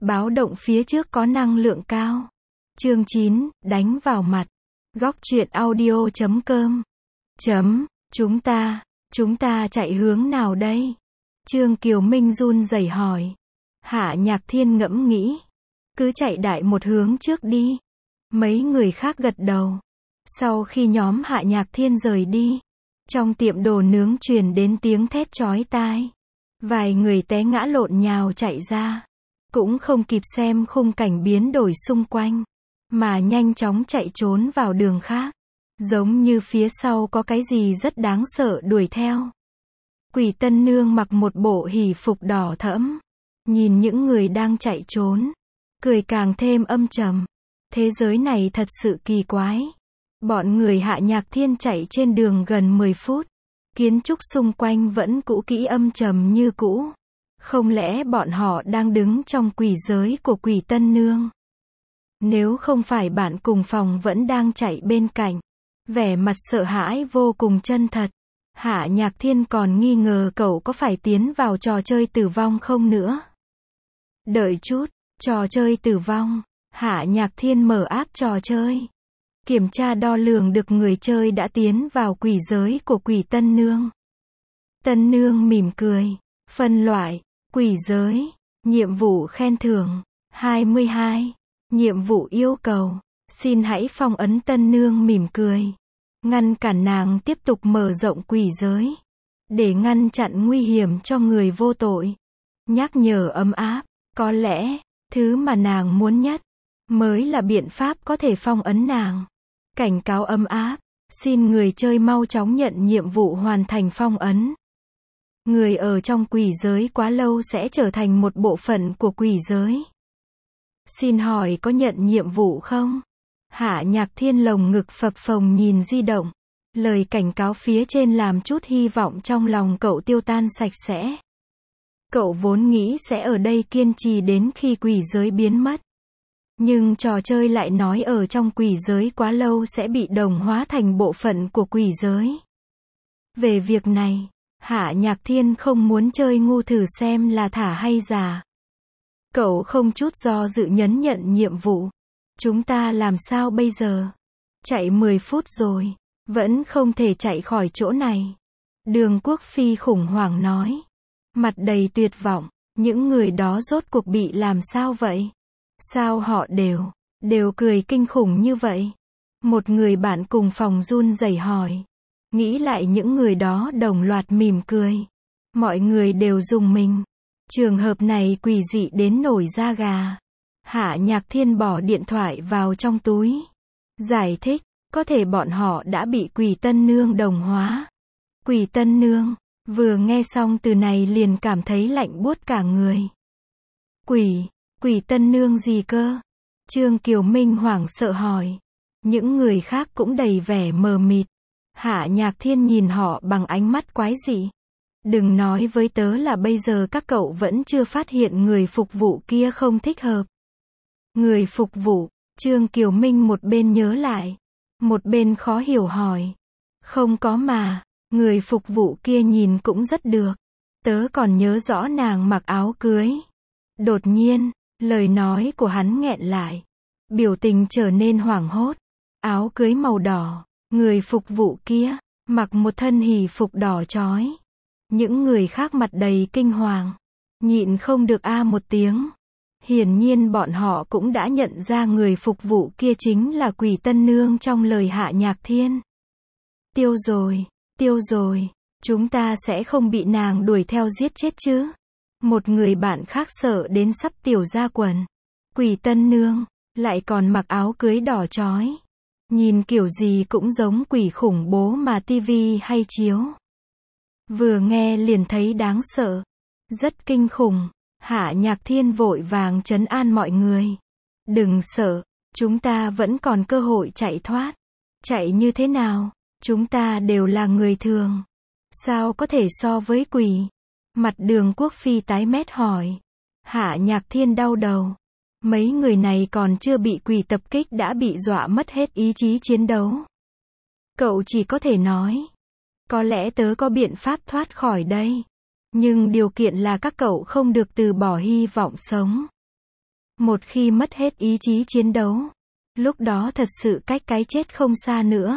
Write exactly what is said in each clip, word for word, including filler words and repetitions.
Báo động phía trước có năng lượng cao. Chương chín, đánh vào mặt. Góc truyện audio chấm com. Chấm, chúng ta, chúng ta chạy hướng nào đây? Trương Kiều Minh run rẩy hỏi. Hạ Nhạc Thiên ngẫm nghĩ. Cứ chạy đại một hướng trước đi. Mấy người khác gật đầu. Sau khi nhóm Hạ Nhạc Thiên rời đi, trong tiệm đồ nướng truyền đến tiếng thét chói tai. Vài người té ngã lộn nhào chạy ra. Cũng không kịp xem khung cảnh biến đổi xung quanh, mà nhanh chóng chạy trốn vào đường khác. Giống như phía sau có cái gì rất đáng sợ đuổi theo. Quỷ Tân Nương mặc một bộ hỷ phục đỏ thẫm. Nhìn những người đang chạy trốn, cười càng thêm âm trầm. Thế giới này thật sự kỳ quái. Bọn người Hạ Nhạc Thiên chạy trên đường gần mười phút. Kiến trúc xung quanh vẫn cũ kỹ âm trầm như cũ. Không lẽ bọn họ đang đứng trong quỷ giới của Quỷ Tân Nương? Nếu không phải bạn cùng phòng vẫn đang chạy bên cạnh, vẻ mặt sợ hãi vô cùng chân thật. Hạ Nhạc Thiên còn nghi ngờ cậu có phải tiến vào trò chơi tử vong không nữa. Đợi chút, trò chơi tử vong. Hạ Nhạc Thiên mở app trò chơi. Kiểm tra đo lường được người chơi đã tiến vào quỷ giới của Quỷ Tân Nương. Tân Nương mỉm cười. Phân loại. Quỷ giới. Nhiệm vụ khen thưởng. hai mươi hai. Nhiệm vụ yêu cầu. Xin hãy phong ấn. Tân Nương mỉm cười. Ngăn cản nàng tiếp tục mở rộng quỷ giới. Để ngăn chặn nguy hiểm cho người vô tội. Nhắc nhở ấm áp. Có lẽ, thứ mà nàng muốn nhất, mới là biện pháp có thể phong ấn nàng. Cảnh cáo ấm áp. Xin người chơi mau chóng nhận nhiệm vụ hoàn thành phong ấn. Người ở trong quỷ giới quá lâu sẽ trở thành một bộ phận của quỷ giới. Xin hỏi có nhận nhiệm vụ không? Hạ Nhạc Thiên lồng ngực phập phồng nhìn di động. Lời cảnh cáo phía trên làm chút hy vọng trong lòng cậu tiêu tan sạch sẽ. Cậu vốn nghĩ sẽ ở đây kiên trì đến khi quỷ giới biến mất. Nhưng trò chơi lại nói ở trong quỷ giới quá lâu sẽ bị đồng hóa thành bộ phận của quỷ giới. Về việc này, Hạ Nhạc Thiên không muốn chơi ngu thử xem là thả hay giả. Cậu không chút do dự nhấn nhận nhiệm vụ. Chúng ta làm sao bây giờ? Chạy mười phút rồi, vẫn không thể chạy khỏi chỗ này. Đường Quốc Phi khủng hoảng nói. Mặt đầy tuyệt vọng, những người đó rốt cuộc bị làm sao vậy? Sao họ đều, đều cười kinh khủng như vậy? Một người bạn cùng phòng run rẩy hỏi. Nghĩ lại những người đó đồng loạt mỉm cười. Mọi người đều rùng mình. Trường hợp này quỷ dị đến nổi da gà. Hạ Nhạc Thiên bỏ điện thoại vào trong túi. Giải thích, có thể bọn họ đã bị Quỷ Tân Nương đồng hóa. Quỷ Tân Nương, vừa nghe xong từ này liền cảm thấy lạnh buốt cả người. Quỷ, Quỷ Tân Nương gì cơ? Trương Kiều Minh hoảng sợ hỏi. Những người khác cũng đầy vẻ mờ mịt. Hạ Nhạc Thiên nhìn họ bằng ánh mắt quái dị. Đừng nói với tớ là bây giờ các cậu vẫn chưa phát hiện người phục vụ kia không thích hợp. Người phục vụ, Trương Kiều Minh một bên nhớ lại, một bên khó hiểu hỏi. Không có mà, người phục vụ kia nhìn cũng rất được. Tớ còn nhớ rõ nàng mặc áo cưới. Đột nhiên, lời nói của hắn nghẹn lại. Biểu tình trở nên hoảng hốt. Áo cưới màu đỏ, người phục vụ kia, mặc một thân hỷ phục đỏ chói. Những người khác mặt đầy kinh hoàng. Nhịn không được a một tiếng. Hiển nhiên bọn họ cũng đã nhận ra người phục vụ kia chính là Quỷ Tân Nương trong lời Hạ Nhạc Thiên. Tiêu rồi, tiêu rồi, chúng ta sẽ không bị nàng đuổi theo giết chết chứ? Một người bạn khác sợ đến sắp tiểu ra quần. Quỷ Tân Nương, lại còn mặc áo cưới đỏ chói. Nhìn kiểu gì cũng giống quỷ khủng bố mà tivi hay chiếu. Vừa nghe liền thấy đáng sợ. Rất kinh khủng. Hạ Nhạc Thiên vội vàng trấn an mọi người. Đừng sợ, chúng ta vẫn còn cơ hội chạy thoát. Chạy như thế nào? Chúng ta đều là người thường. Sao có thể so với quỷ? Mặt Đường Quốc Phi tái mét hỏi. Hạ Nhạc Thiên đau đầu. Mấy người này còn chưa bị quỷ tập kích đã bị dọa mất hết ý chí chiến đấu. Cậu chỉ có thể nói. Có lẽ tớ có biện pháp thoát khỏi đây. Nhưng điều kiện là các cậu không được từ bỏ hy vọng sống. Một khi mất hết ý chí chiến đấu, lúc đó thật sự cách cái chết không xa nữa.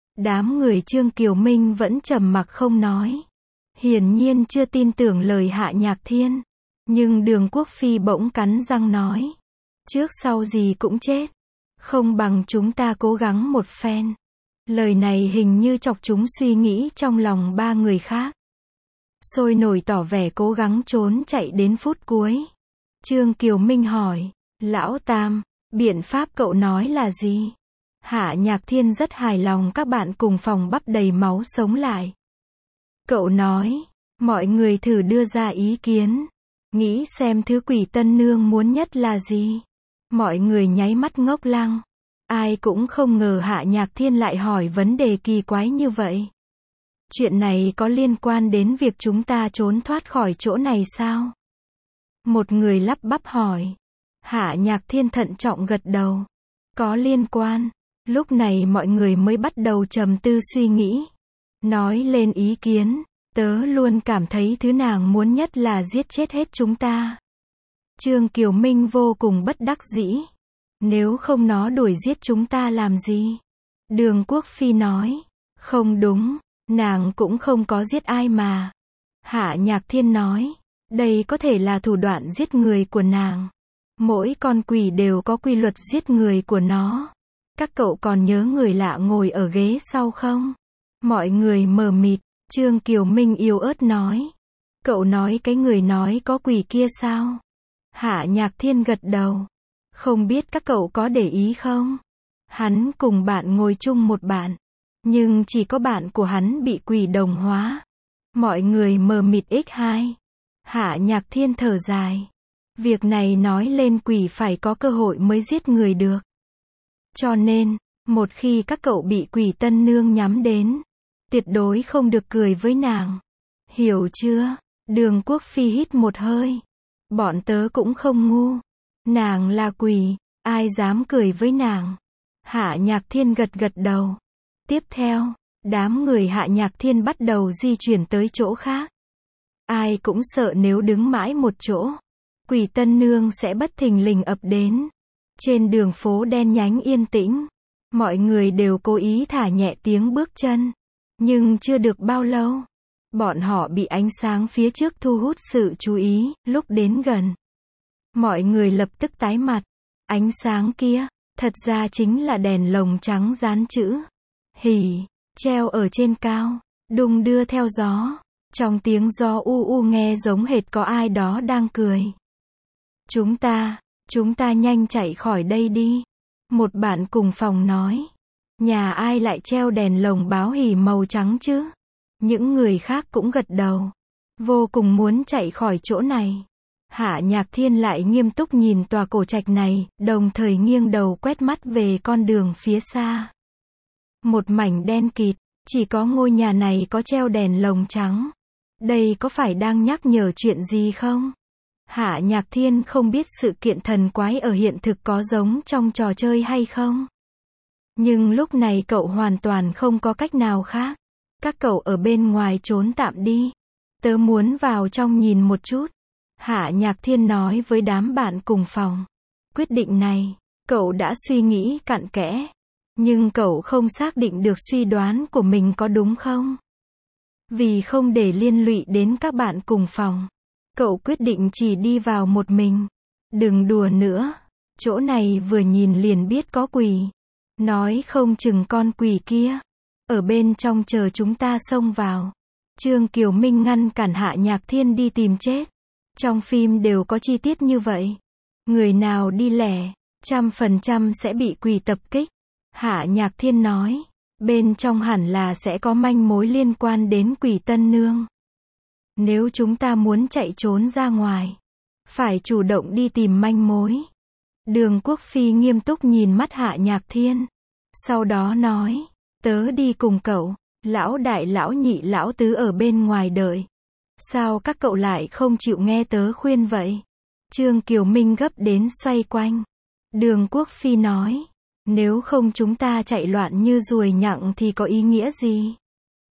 Đám người Trương Kiều Minh vẫn trầm mặc không nói. Hiển nhiên chưa tin tưởng lời Hạ Nhạc Thiên. Nhưng Đường Quốc Phi bỗng cắn răng nói. Trước sau gì cũng chết. Không bằng chúng ta cố gắng một phen. Lời này hình như chọc chúng suy nghĩ trong lòng ba người khác. Sôi nổi tỏ vẻ cố gắng trốn chạy đến phút cuối. Trương Kiều Minh hỏi. Lão Tam, biện pháp cậu nói là gì? Hạ Nhạc Thiên rất hài lòng các bạn cùng phòng bắp đầy máu sống lại. Cậu nói. Mọi người thử đưa ra ý kiến. Nghĩ xem thứ Quỷ Tân Nương muốn nhất là gì? Mọi người nháy mắt ngốc lăng. Ai cũng không ngờ Hạ Nhạc Thiên lại hỏi vấn đề kỳ quái như vậy. Chuyện này có liên quan đến việc chúng ta trốn thoát khỏi chỗ này sao? Một người lắp bắp hỏi. Hạ Nhạc Thiên thận trọng gật đầu. Có liên quan. Lúc này mọi người mới bắt đầu trầm tư suy nghĩ. Nói lên ý kiến. Tớ luôn cảm thấy thứ nàng muốn nhất là giết chết hết chúng ta. Trương Kiều Minh vô cùng bất đắc dĩ. Nếu không nó đuổi giết chúng ta làm gì? Đường Quốc Phi nói. Không đúng, nàng cũng không có giết ai mà. Hạ Nhạc Thiên nói. Đây có thể là thủ đoạn giết người của nàng. Mỗi con quỷ đều có quy luật giết người của nó. Các cậu còn nhớ người lạ ngồi ở ghế sau không? Mọi người mờ mịt. Trương Kiều Minh yếu ớt nói. Cậu nói cái người nói có quỷ kia sao? Hạ Nhạc Thiên gật đầu. Không biết các cậu có để ý không? Hắn cùng bạn ngồi chung một bạn. Nhưng chỉ có bạn của hắn bị quỷ đồng hóa. Mọi người mờ mịt x hai. Hạ Nhạc Thiên thở dài. Việc này nói lên quỷ phải có cơ hội mới giết người được. Cho nên, một khi các cậu bị Quỷ Tân Nương nhắm đến, tuyệt đối không được cười với nàng. Hiểu chưa? Đường Quốc Phi hít một hơi. Bọn tớ cũng không ngu. Nàng là quỷ, ai dám cười với nàng? Hạ Nhạc Thiên gật gật đầu. Tiếp theo, đám người Hạ Nhạc Thiên bắt đầu di chuyển tới chỗ khác. Ai cũng sợ nếu đứng mãi một chỗ, Quỷ Tân Nương sẽ bất thình lình ập đến. Trên đường phố đen nhánh yên tĩnh, mọi người đều cố ý thả nhẹ tiếng bước chân. Nhưng chưa được bao lâu, bọn họ bị ánh sáng phía trước thu hút sự chú ý. Lúc đến gần, mọi người lập tức tái mặt. Ánh sáng kia, thật ra chính là đèn lồng trắng dán chữ hỉ, treo ở trên cao, đung đưa theo gió. Trong tiếng gió u u nghe giống hệt có ai đó đang cười. Chúng ta, chúng ta nhanh chạy khỏi đây đi. Một bạn cùng phòng nói. Nhà ai lại treo đèn lồng báo hỉ màu trắng chứ? Những người khác cũng gật đầu. Vô cùng muốn chạy khỏi chỗ này. Hạ Nhạc Thiên lại nghiêm túc nhìn tòa cổ trạch này, đồng thời nghiêng đầu quét mắt về con đường phía xa. Một mảnh đen kịt, chỉ có ngôi nhà này có treo đèn lồng trắng. Đây có phải đang nhắc nhở chuyện gì không? Hạ Nhạc Thiên không biết sự kiện thần quái ở hiện thực có giống trong trò chơi hay không. Nhưng lúc này cậu hoàn toàn không có cách nào khác. Các cậu ở bên ngoài trốn tạm đi. Tớ muốn vào trong nhìn một chút. Hạ Nhạc Thiên nói với đám bạn cùng phòng. Quyết định này, cậu đã suy nghĩ cặn kẽ. Nhưng cậu không xác định được suy đoán của mình có đúng không? Vì không để liên lụy đến các bạn cùng phòng, cậu quyết định chỉ đi vào một mình. Đừng đùa nữa. Chỗ này vừa nhìn liền biết có quỷ. Nói không chừng con quỷ kia ở bên trong chờ chúng ta xông vào. Trương Kiều Minh ngăn cản Hạ Nhạc Thiên đi tìm chết. Trong phim đều có chi tiết như vậy. Người nào đi lẻ, trăm phần trăm sẽ bị quỷ tập kích. Hạ Nhạc Thiên nói. Bên trong hẳn là sẽ có manh mối liên quan đến Quỷ Tân Nương. Nếu chúng ta muốn chạy trốn ra ngoài, phải chủ động đi tìm manh mối. Đường Quốc Phi nghiêm túc nhìn mắt Hạ Nhạc Thiên. Sau đó nói. Tớ đi cùng cậu. Lão đại lão nhị lão tứ ở bên ngoài đợi. Sao các cậu lại không chịu nghe tớ khuyên vậy? Trương Kiều Minh gấp đến xoay quanh. Đường Quốc Phi nói. Nếu không chúng ta chạy loạn như ruồi nhặng thì có ý nghĩa gì?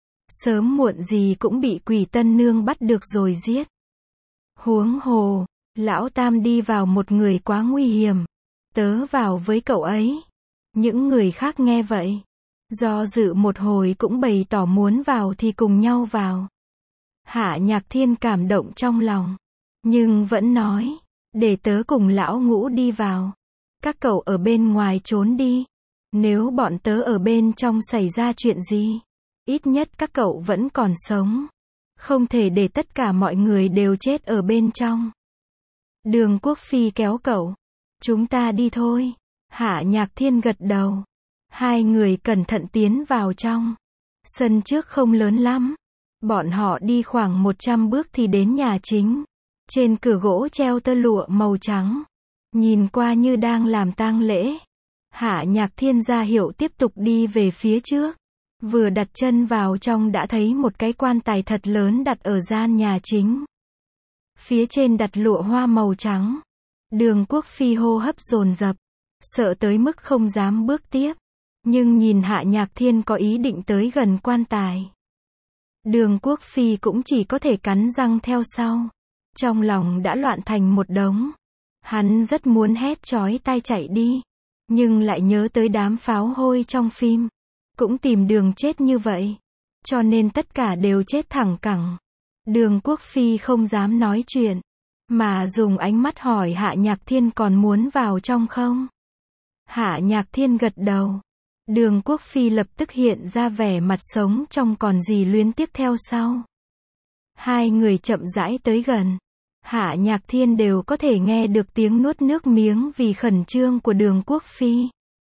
Sớm muộn gì cũng bị Quỷ Tân Nương bắt được rồi giết. Huống hồ, Lão Tam đi vào một người quá nguy hiểm. Tớ vào với cậu ấy. Những người khác nghe vậy. Do dự một hồi cũng bày tỏ muốn vào thì cùng nhau vào. Hạ Nhạc Thiên cảm động trong lòng. Nhưng vẫn nói. Để tớ cùng lão Ngũ đi vào. Các cậu ở bên ngoài trốn đi. Nếu bọn tớ ở bên trong xảy ra chuyện gì. Ít nhất các cậu vẫn còn sống. Không thể để tất cả mọi người đều chết ở bên trong. Đường Quốc Phi kéo cậu. Chúng ta đi thôi. Hạ Nhạc Thiên gật đầu. Hai người cẩn thận tiến vào trong. Sân trước không lớn lắm. Bọn họ đi khoảng một trăm bước thì đến nhà chính. Trên cửa gỗ treo tơ lụa màu trắng. Nhìn qua như đang làm tang lễ. Hạ Nhạc Thiên ra hiệu tiếp tục đi về phía trước. Vừa đặt chân vào trong đã thấy một cái quan tài thật lớn đặt ở gian nhà chính. Phía trên đặt lụa hoa màu trắng. Đường Quốc Phi hô hấp dồn dập, sợ tới mức không dám bước tiếp. Nhưng nhìn Hạ Nhạc Thiên có ý định tới gần quan tài. Đường Quốc Phi cũng chỉ có thể cắn răng theo sau. Trong lòng đã loạn thành một đống. Hắn rất muốn hét chói tai chạy đi. Nhưng lại nhớ tới đám pháo hôi trong phim. Cũng tìm đường chết như vậy. Cho nên tất cả đều chết thẳng cẳng. Đường Quốc Phi không dám nói chuyện. Mà dùng ánh mắt hỏi Hạ Nhạc Thiên còn muốn vào trong không? Hạ Nhạc Thiên gật đầu. Đường Quốc Phi lập tức hiện ra vẻ mặt sống trong còn gì luyến tiếc theo sau. Hai người chậm rãi tới gần. Hạ Nhạc Thiên đều có thể nghe được tiếng nuốt nước miếng vì khẩn trương của Đường Quốc Phi.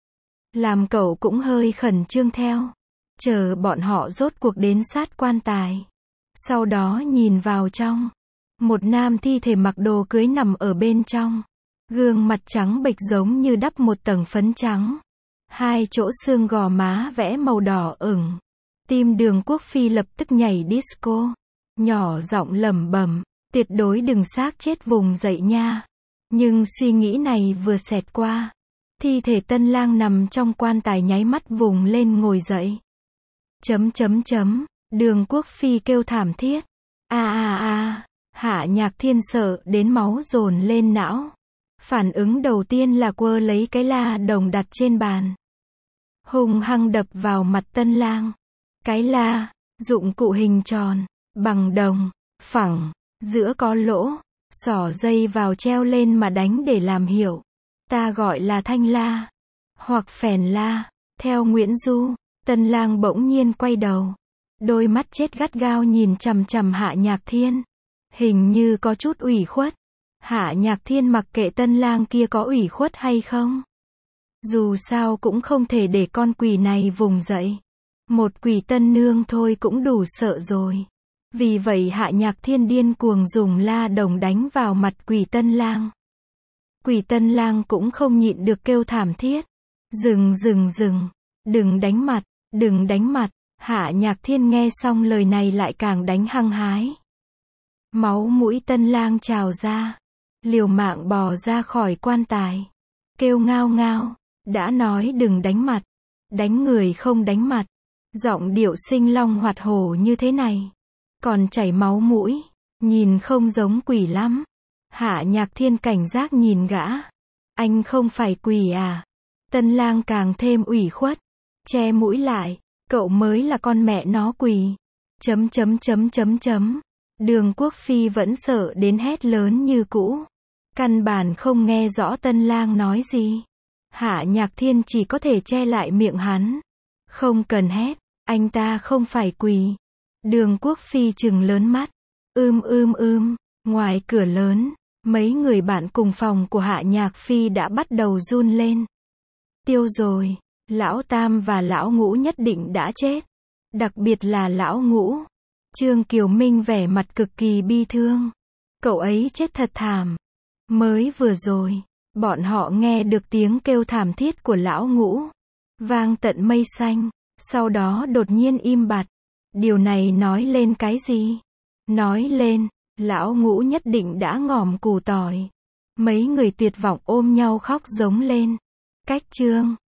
Làm cậu cũng hơi khẩn trương theo. Chờ bọn họ rốt cuộc đến sát quan tài. Sau đó nhìn vào trong. Một nam thi thể mặc đồ cưới nằm ở bên trong. Gương mặt trắng bệch giống như đắp một tầng phấn trắng. Hai chỗ xương gò má vẽ màu đỏ ửng. Tim Đường Quốc Phi lập tức nhảy disco. Nhỏ giọng lẩm bẩm, tuyệt đối đừng xác chết vùng dậy nha. Nhưng suy nghĩ này vừa xẹt qua. Thi thể tân lang nằm trong quan tài nháy mắt vùng lên ngồi dậy. Chấm chấm chấm, Đường Quốc Phi kêu thảm thiết. A a a, Hạ Nhạc Thiên sợ đến máu dồn lên não. Phản ứng đầu tiên là quơ lấy cái la đồng đặt trên bàn. Hung hăng đập vào mặt tân lang. Cái la, dụng cụ hình tròn, bằng đồng, phẳng, giữa có lỗ, xỏ dây vào treo lên mà đánh để làm hiệu. Ta gọi là thanh la, hoặc phèn la. Theo Nguyễn Du, tân lang bỗng nhiên quay đầu. Đôi mắt chết gắt gao nhìn chằm chằm Hạ Nhạc Thiên. Hình như có chút ủy khuất. Hạ Nhạc Thiên mặc kệ tân lang kia có ủy khuất hay không. Dù sao cũng không thể để con quỷ này vùng dậy. Một quỷ tân nương thôi cũng đủ sợ rồi. Vì vậy Hạ Nhạc Thiên điên cuồng dùng la đồng đánh vào mặt quỷ tân lang. Quỷ tân lang cũng không nhịn được kêu thảm thiết. Dừng dừng dừng, đừng đánh mặt, đừng đánh mặt. Hạ Nhạc Thiên nghe xong lời này lại càng đánh hăng hái. Máu mũi tân lang trào ra. Liều mạng bò ra khỏi quan tài. Kêu ngao ngao, đã nói đừng đánh mặt. Đánh người không đánh mặt. Giọng điệu sinh long hoạt hổ như thế này. Còn chảy máu mũi. Nhìn không giống quỷ lắm. Hạ Nhạc Thiên cảnh giác nhìn gã. Anh không phải quỷ à? Tân lang càng thêm ủy khuất. Che mũi lại. Cậu mới là con mẹ nó quỷ. Chấm chấm chấm chấm chấm. Đường Quốc Phi vẫn sợ đến hét lớn như cũ. Căn bản không nghe rõ tân lang nói gì. Hạ Nhạc Thiên chỉ có thể che lại miệng hắn. Không cần hét, anh ta không phải quỷ. Đường Quốc Phi trừng lớn mắt. Ưm ưm ưm, ngoài cửa lớn, mấy người bạn cùng phòng của Hạ Nhạc Phi đã bắt đầu run lên. Tiêu rồi, lão Tam và lão Ngũ nhất định đã chết. Đặc biệt là lão Ngũ. Trương Kiều Minh vẻ mặt cực kỳ bi thương. Cậu ấy chết thật thảm. Mới vừa rồi, bọn họ nghe được tiếng kêu thảm thiết của lão Ngũ. Vang tận mây xanh, sau đó đột nhiên im bặt. Điều này nói lên cái gì? Nói lên, lão Ngũ nhất định đã ngòm củ tỏi. Mấy người tuyệt vọng ôm nhau khóc giống lên. Cách chương